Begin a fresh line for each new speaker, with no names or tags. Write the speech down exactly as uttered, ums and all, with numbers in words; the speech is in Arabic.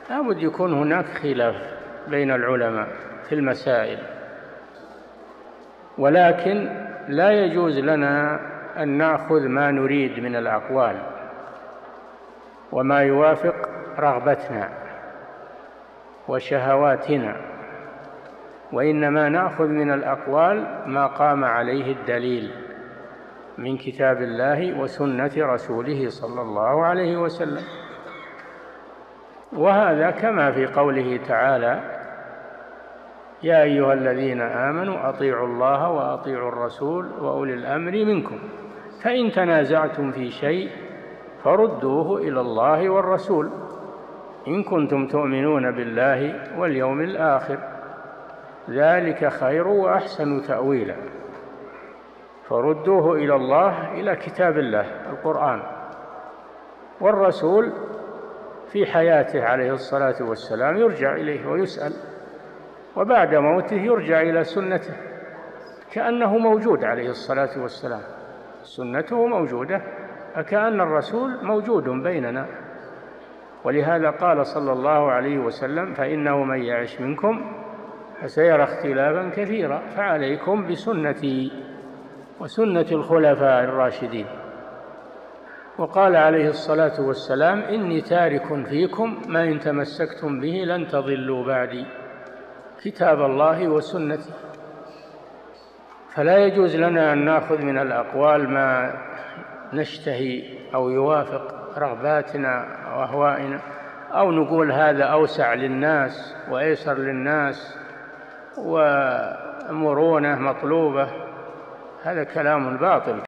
لابد يكون هناك خلاف بين العلماء في المسائل، ولكن لا يجوز لنا أن نأخذ ما نريد من الأقوال وما يوافق رغبتنا وشهواتنا، وإنما نأخذ من الأقوال ما قام عليه الدليل من كتاب الله وسنة رسوله صلى الله عليه وسلم. وهذا كما في قوله تعالى: يا أيها الذين آمنوا أطيعوا الله وأطيعوا الرسول وأولي الأمر منكم فإن تنازعتم في شيء فردوه إلى الله والرسول إن كنتم تؤمنون بالله واليوم الآخر ذلك خير وأحسن تأويلا. فردوه إلى الله، إلى كتاب الله القرآن، والرسول في حياته عليه الصلاة والسلام يرجع إليه ويسأل، وبعد موته يرجع إلى سنته كأنه موجود عليه الصلاة والسلام، سنته موجودة فكأن الرسول موجود بيننا. ولهذا قال صلى الله عليه وسلم: فإنه من يعش منكم فسيرى اختلافا كثيرا فعليكم بسنتي وسنة الخلفاء الراشدين. وقال عليه الصلاة والسلام: إني تارك فيكم ما إن تمسكتم به لن تضلوا بعدي، كتاب الله وسنتي. فلا يجوز لنا أن نأخذ من الأقوال ما نشتهي أو يوافق رغباتنا وأهوائنا، أو نقول هذا أوسع للناس وأيسر للناس ومرونة مطلوبة، هذا كلام باطل.